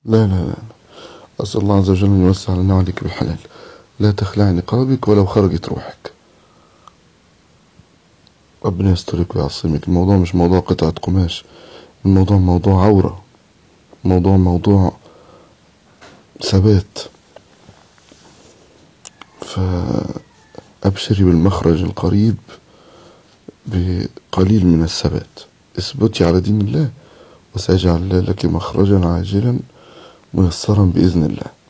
لا لا لا، أسأل الله عز وجل أن يوسع لنا عليك بالحلال. لا تخلعي نقابك ولو خرجت روحك. ربنا يسترك ويعصمك. الموضوع مش موضوع قطعة قماش، الموضوع موضوع عورة، موضوع ثبات. فأبشري بالمخرج القريب بقليل من الثبات. اثبتي على دين الله وسيجعل لك مخرجا عاجلا ميسرا بإذن الله.